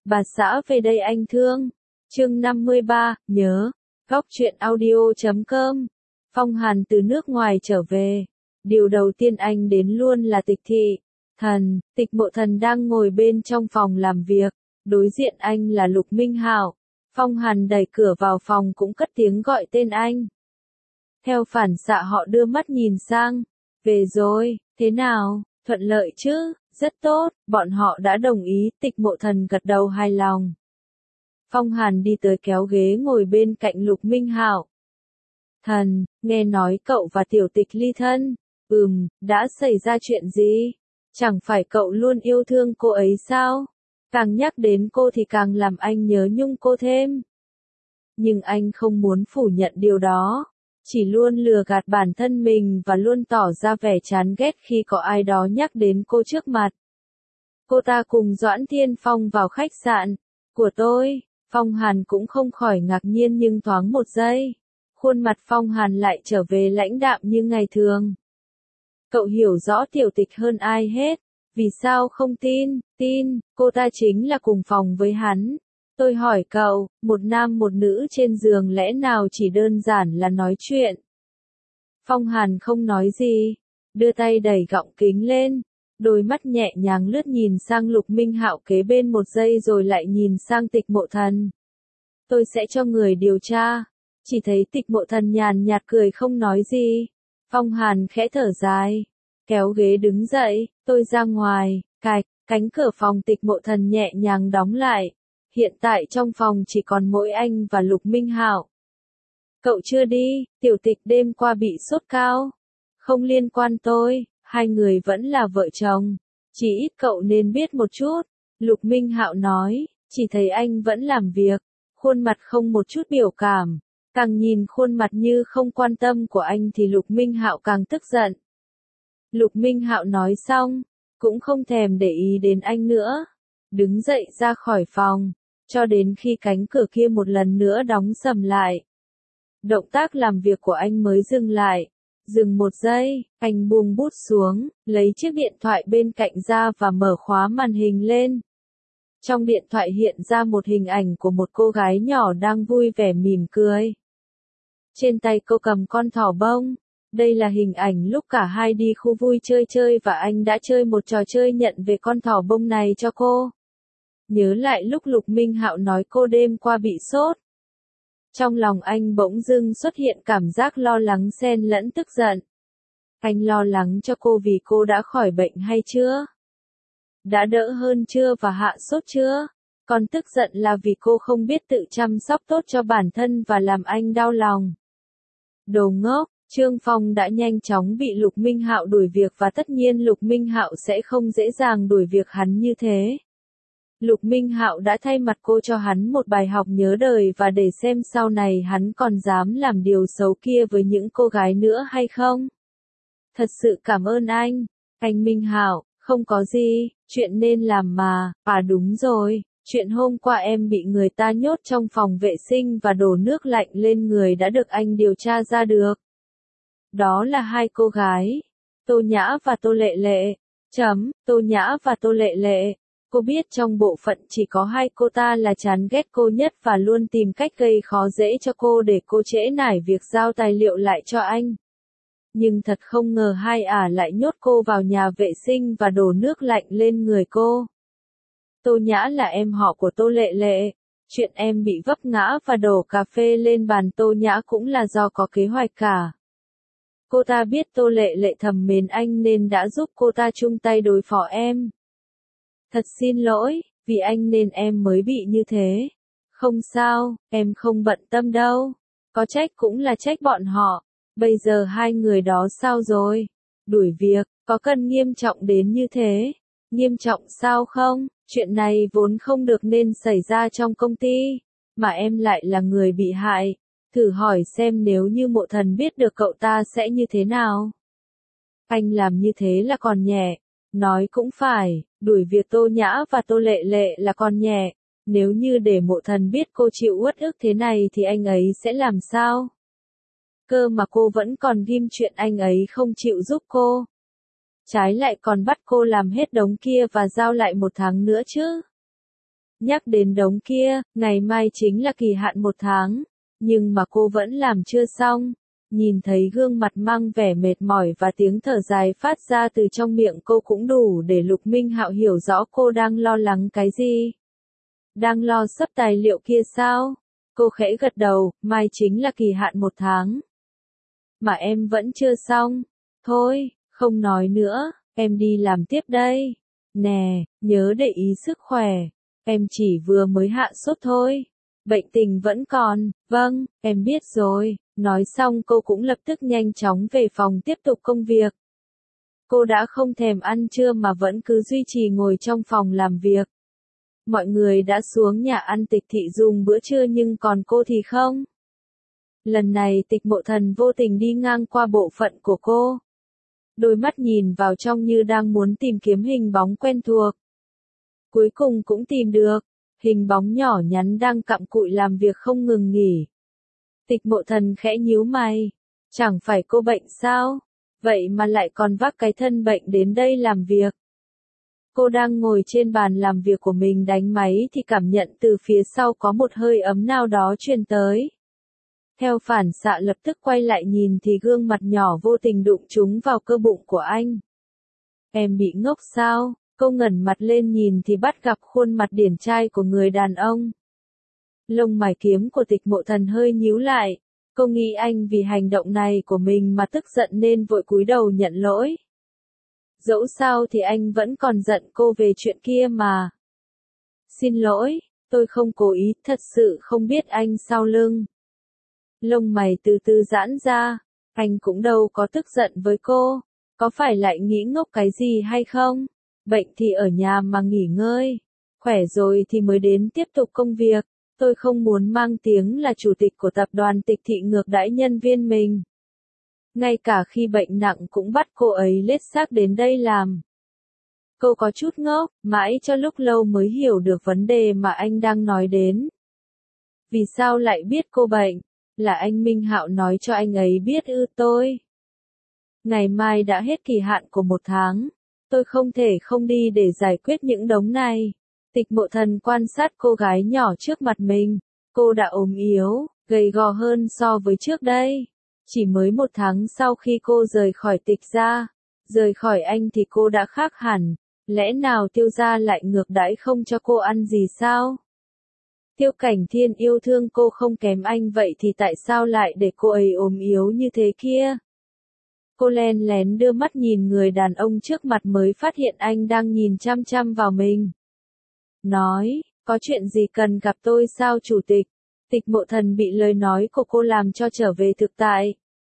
Bà xã về đây anh thương. Chương 53, nhớ. Góc truyện audio.com. Phong Hàn từ nước ngoài trở về. Điều đầu tiên anh đến luôn là Tịch Thị. Tịch Mộ Thần đang ngồi bên trong phòng làm việc. Đối diện anh là Lục Minh Hạo. Phong Hàn đẩy cửa vào phòng cũng cất tiếng gọi tên anh. Theo phản xạ họ đưa mắt nhìn sang. Về rồi, thế nào, thuận lợi chứ? Rất tốt, bọn họ đã đồng ý, Tịch Mộ Thần gật đầu hài lòng. Phong Hàn đi tới kéo ghế ngồi bên cạnh Lục Minh Hạo. Nghe nói cậu và Tiểu Tịch ly thân. Đã xảy ra chuyện gì? Chẳng phải cậu luôn yêu thương cô ấy sao? Càng nhắc đến cô thì càng làm anh nhớ nhung cô thêm. Nhưng anh không muốn phủ nhận điều đó. Chỉ luôn lừa gạt bản thân mình và luôn tỏ ra vẻ chán ghét khi có ai đó nhắc đến cô trước mặt. Cô ta cùng Doãn Thiên Phong vào khách sạn của tôi. Phong Hàn cũng không khỏi ngạc nhiên nhưng thoáng một giây. Khuôn mặt Phong Hàn lại trở về lãnh đạm như ngày thường. Cậu hiểu rõ Tiểu Tịch hơn ai hết. Vì sao không tin? Tin, cô ta chính là cùng phòng với hắn. Tôi hỏi cậu, một nam một nữ trên giường lẽ nào chỉ đơn giản là nói chuyện? Phong Hàn không nói gì, đưa tay đẩy gọng kính lên, đôi mắt nhẹ nhàng lướt nhìn sang Lục Minh Hạo kế bên một giây rồi lại nhìn sang Tịch Mộ Thần. Tôi sẽ cho người điều tra. Chỉ thấy Tịch Mộ Thần nhàn nhạt cười không nói gì. Phong Hàn khẽ thở dài, kéo ghế đứng dậy, tôi ra ngoài, cánh cửa phòng Tịch Mộ Thần nhẹ nhàng đóng lại. Hiện tại trong phòng chỉ còn mỗi anh và Lục Minh Hạo. Cậu chưa đi, Tiểu Tịch đêm qua bị sốt cao. Không liên quan tôi, hai người vẫn là vợ chồng. Chỉ ít cậu nên biết một chút. Lục Minh Hạo nói, chỉ thấy anh vẫn làm việc. Khuôn mặt không một chút biểu cảm. Càng nhìn khuôn mặt như không quan tâm của anh thì Lục Minh Hạo càng tức giận. Lục Minh Hạo nói xong, cũng không thèm để ý đến anh nữa. Đứng dậy ra khỏi phòng. Cho đến khi cánh cửa kia một lần nữa đóng sầm lại. Động tác làm việc của anh mới dừng lại. Dừng một giây, anh buông bút xuống, lấy chiếc điện thoại bên cạnh ra và mở khóa màn hình lên. Trong điện thoại hiện ra một hình ảnh của một cô gái nhỏ đang vui vẻ mỉm cười. Trên tay cô cầm con thỏ bông. Đây là hình ảnh lúc cả hai đi khu vui chơi và anh đã chơi một trò chơi nhận về con thỏ bông này cho cô. Nhớ lại lúc Lục Minh Hạo nói cô đêm qua bị sốt. Trong lòng anh bỗng dưng xuất hiện cảm giác lo lắng xen lẫn tức giận. Anh lo lắng cho cô vì cô đã khỏi bệnh hay chưa? Đã đỡ hơn chưa và hạ sốt chưa? Còn tức giận là vì cô không biết tự chăm sóc tốt cho bản thân và làm anh đau lòng. Đồ ngốc, Trương Phong đã nhanh chóng bị Lục Minh Hạo đuổi việc và tất nhiên Lục Minh Hạo sẽ không dễ dàng đuổi việc hắn như thế. Lục Minh Hạo đã thay mặt cô cho hắn một bài học nhớ đời và để xem sau này hắn còn dám làm điều xấu kia với những cô gái nữa hay không. Thật sự cảm ơn anh Minh Hạo, không có gì, chuyện nên làm mà, đúng rồi, chuyện hôm qua em bị người ta nhốt trong phòng vệ sinh và đổ nước lạnh lên người đã được anh điều tra ra được. Đó là hai cô gái, Tô Nhã và Tô Lệ Lệ. Tô Nhã và Tô Lệ Lệ. Cô biết trong bộ phận chỉ có hai cô ta là chán ghét cô nhất và luôn tìm cách gây khó dễ cho cô để cô trễ nải việc giao tài liệu lại cho anh. Nhưng thật không ngờ hai lại nhốt cô vào nhà vệ sinh và đổ nước lạnh lên người cô. Tô Nhã là em họ của Tô Lệ Lệ. Chuyện em bị vấp ngã và đổ cà phê lên bàn Tô Nhã cũng là do có kế hoạch cả. Cô ta biết Tô Lệ Lệ thầm mến anh nên đã giúp cô ta chung tay đối phó em. Thật xin lỗi, vì anh nên em mới bị như thế. Không sao, em không bận tâm đâu. Có trách cũng là trách bọn họ. Bây giờ hai người đó sao rồi? Đuổi việc, có cần nghiêm trọng đến như thế? Nghiêm trọng sao không? Chuyện này vốn không được nên xảy ra trong công ty. Mà em lại là người bị hại. Thử hỏi xem nếu như Mộ Thần biết được cậu ta sẽ như thế nào? Anh làm như thế là còn nhẹ. Nói cũng phải, đuổi việc Tô Nhã và Tô Lệ Lệ là còn nhẹ. Nếu như để Mộ Thần biết cô chịu uất ức thế này thì anh ấy sẽ làm sao? Cơ mà cô vẫn còn ghim chuyện anh ấy không chịu giúp cô. Trái lại còn bắt cô làm hết đống kia và giao lại 1 tháng nữa chứ. Nhắc đến đống kia, ngày mai chính là kỳ hạn 1 tháng, nhưng mà cô vẫn làm chưa xong. Nhìn thấy gương mặt mang vẻ mệt mỏi và tiếng thở dài phát ra từ trong miệng cô cũng đủ để Lục Minh Hạo hiểu rõ cô đang lo lắng cái gì. Đang lo sắp tài liệu kia sao? Cô khẽ gật đầu, mai chính là kỳ hạn 1 tháng. Mà em vẫn chưa xong. Thôi, không nói nữa, em đi làm tiếp đây. Nè, nhớ để ý sức khỏe. Em chỉ vừa mới hạ sốt thôi. Bệnh tình vẫn còn, vâng, em biết rồi. Nói xong cô cũng lập tức nhanh chóng về phòng tiếp tục công việc. Cô đã không thèm ăn trưa mà vẫn cứ duy trì ngồi trong phòng làm việc. Mọi người đã xuống nhà ăn Tịch Thị dùng bữa trưa nhưng còn cô thì không. Lần này Tịch Mộ Thần vô tình đi ngang qua bộ phận của cô. Đôi mắt nhìn vào trong như đang muốn tìm kiếm hình bóng quen thuộc. Cuối cùng cũng tìm được, hình bóng nhỏ nhắn đang cặm cụi làm việc không ngừng nghỉ. Tịch Mộ Thần khẽ nhíu mày, chẳng phải cô bệnh sao? Vậy mà lại còn vác cái thân bệnh đến đây làm việc. Cô đang ngồi trên bàn làm việc của mình đánh máy thì cảm nhận từ phía sau có một hơi ấm nào đó truyền tới. Theo phản xạ lập tức quay lại nhìn thì gương mặt nhỏ vô tình đụng trúng vào cơ bụng của anh. Em bị ngốc sao? Cô ngẩng mặt lên nhìn thì bắt gặp khuôn mặt điển trai của người đàn ông. Lông mày kiếm của Tịch Mộ Thần hơi nhíu lại. Cô nghĩ anh vì hành động này của mình mà tức giận nên vội cúi đầu nhận lỗi. Dẫu sao thì anh vẫn còn giận cô về chuyện kia mà. Xin lỗi, tôi không cố ý, thật sự không biết anh sau lưng. Lông mày từ từ giãn ra, anh cũng đâu có tức giận với cô, có phải lại nghĩ ngốc cái gì hay không? Bệnh thì ở nhà mà nghỉ ngơi, khỏe rồi thì mới đến tiếp tục công việc, tôi không muốn mang tiếng là chủ tịch của tập đoàn Tịch Thị ngược đãi nhân viên mình. Ngay cả khi bệnh nặng cũng bắt cô ấy lết xác đến đây làm. Cô có chút ngốc, mãi cho lúc lâu mới hiểu được vấn đề mà anh đang nói đến. Vì sao lại biết cô bệnh? Là anh Minh Hạo nói cho anh ấy biết tôi. Ngày mai đã hết kỳ hạn của 1 tháng. Tôi không thể không đi để giải quyết những đống này. Tịch Mộ Thần quan sát cô gái nhỏ trước mặt mình. Cô đã ốm yếu, gầy gò hơn so với trước đây. Chỉ mới 1 tháng sau khi cô rời khỏi Tịch gia, rời khỏi anh thì cô đã khác hẳn. Lẽ nào Tiêu gia lại ngược đãi không cho cô ăn gì sao? Tiêu Cảnh Thiên yêu thương cô không kém anh vậy thì tại sao lại để cô ấy ốm yếu như thế kia? Cô len lén đưa mắt nhìn người đàn ông trước mặt mới phát hiện anh đang nhìn chăm chăm vào mình. Nói, có chuyện gì cần gặp tôi sao chủ tịch? Tịch Mộ Thần bị lời nói của cô làm cho trở về thực tại.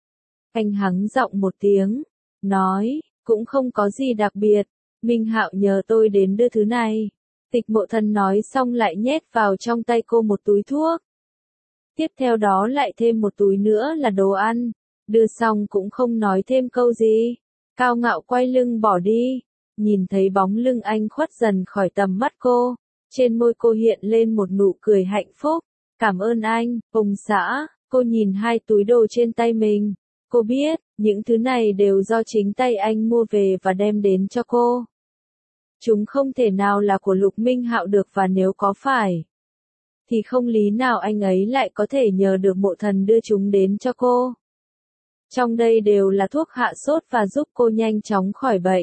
Anh hắng giọng một tiếng, nói, cũng không có gì đặc biệt, Minh Hạo nhờ tôi đến đưa thứ này. Tịch Mộ Thần nói xong lại nhét vào trong tay cô một túi thuốc. Tiếp theo đó lại thêm một túi nữa là đồ ăn. Đưa xong cũng không nói thêm câu gì. Cao ngạo quay lưng bỏ đi. Nhìn thấy bóng lưng anh khuất dần khỏi tầm mắt cô. Trên môi cô hiện lên một nụ cười hạnh phúc. Cảm ơn anh, ông xã. Cô nhìn 2 túi đồ trên tay mình. Cô biết, những thứ này đều do chính tay anh mua về và đem đến cho cô. Chúng không thể nào là của Lục Minh Hạo được và nếu có phải, thì không lý nào anh ấy lại có thể nhờ được Mộ Thần đưa chúng đến cho cô. Trong đây đều là thuốc hạ sốt và giúp cô nhanh chóng khỏi bệnh.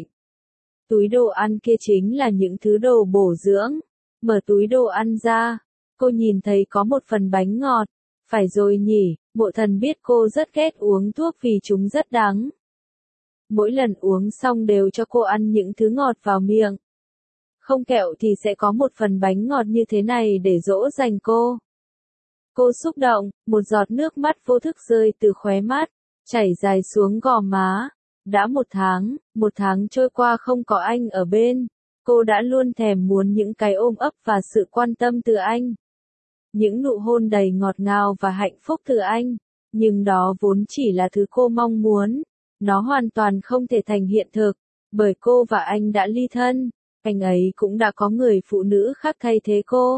Túi đồ ăn kia chính là những thứ đồ bổ dưỡng. Mở túi đồ ăn ra, cô nhìn thấy có một phần bánh ngọt. Phải rồi nhỉ, Mộ Thần biết cô rất ghét uống thuốc vì chúng rất đắng. Mỗi lần uống xong đều cho cô ăn những thứ ngọt vào miệng. Không kẹo thì sẽ có một phần bánh ngọt như thế này để dỗ dành cô. Cô xúc động, một giọt nước mắt vô thức rơi từ khóe mắt, chảy dài xuống gò má. Đã 1 tháng trôi qua không có anh ở bên. Cô đã luôn thèm muốn những cái ôm ấp và sự quan tâm từ anh. Những nụ hôn đầy ngọt ngào và hạnh phúc từ anh. Nhưng đó vốn chỉ là thứ cô mong muốn. Nó hoàn toàn không thể thành hiện thực, bởi cô và anh đã ly thân. Anh ấy cũng đã có người phụ nữ khác thay thế cô.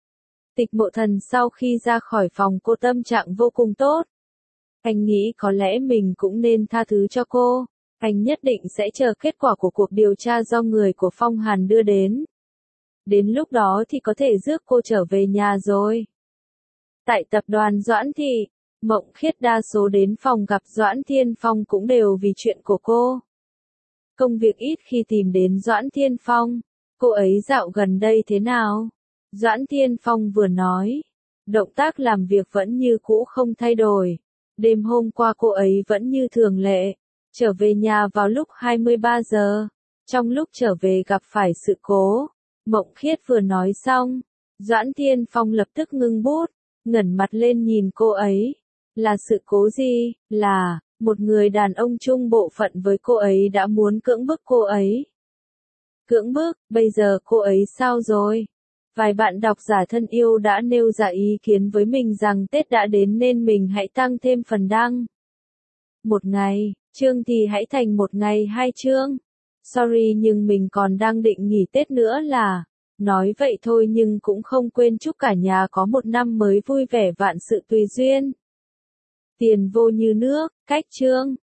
Tịch Mộ Thần sau khi ra khỏi phòng cô tâm trạng vô cùng tốt. Anh nghĩ có lẽ mình cũng nên tha thứ cho cô. Anh nhất định sẽ chờ kết quả của cuộc điều tra do người của Phong Hàn đưa đến. Đến lúc đó thì có thể rước cô trở về nhà rồi. Tại tập đoàn Doãn Thị, Mộng Khiết đa số đến phòng gặp Doãn Thiên Phong cũng đều vì chuyện của cô. Công việc ít khi tìm đến Doãn Thiên Phong. Cô ấy dạo gần đây thế nào? Doãn Thiên Phong vừa nói. Động tác làm việc vẫn như cũ không thay đổi. Đêm hôm qua cô ấy vẫn như thường lệ. Trở về nhà vào lúc 23 giờ. Trong lúc trở về gặp phải sự cố. Mộng Khiết vừa nói xong. Doãn Thiên Phong lập tức ngưng bút. Ngẩng mặt lên nhìn cô ấy. Là sự cố gì? Là, một người đàn ông chung bộ phận với cô ấy đã muốn cưỡng bức cô ấy. Cưỡng bức, bây giờ cô ấy sao rồi? Vài bạn độc giả thân yêu đã nêu ra ý kiến với mình rằng Tết đã đến nên mình hãy tăng thêm phần đăng. Một ngày, chương thì hãy thành một ngày 2 chương. Sorry nhưng mình còn đang định nghỉ Tết nữa là. Nói vậy thôi nhưng cũng không quên chúc cả nhà có một năm mới vui vẻ vạn sự tùy duyên. Tiền vô như nước, cách chương.